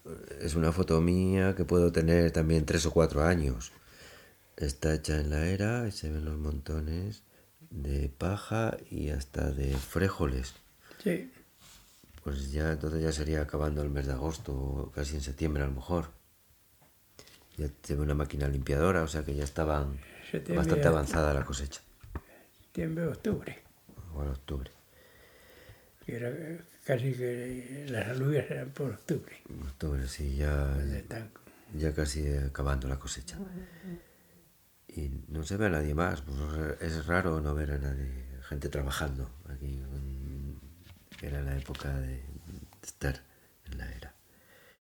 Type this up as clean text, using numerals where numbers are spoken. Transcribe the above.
es una foto mía que puedo tener también 3 o 4 años. Está hecha en la era y se ven los montones de paja y hasta de frijoles. Sí, Pues ya entonces ya sería acabando el mes de agosto, o casi en septiembre a lo mejor. Ya se ve una máquina limpiadora, o sea que ya estaban bastante septiembre, avanzada la cosecha. septiembre, octubre. Igual octubre. Que era casi que las alubias eran por octubre. Octubre, sí, ya, Donde están. ya casi acabando la cosecha. Y no se ve a nadie más. Pues es raro no ver a nadie, gente trabajando aquí. Era la época de estar en la era.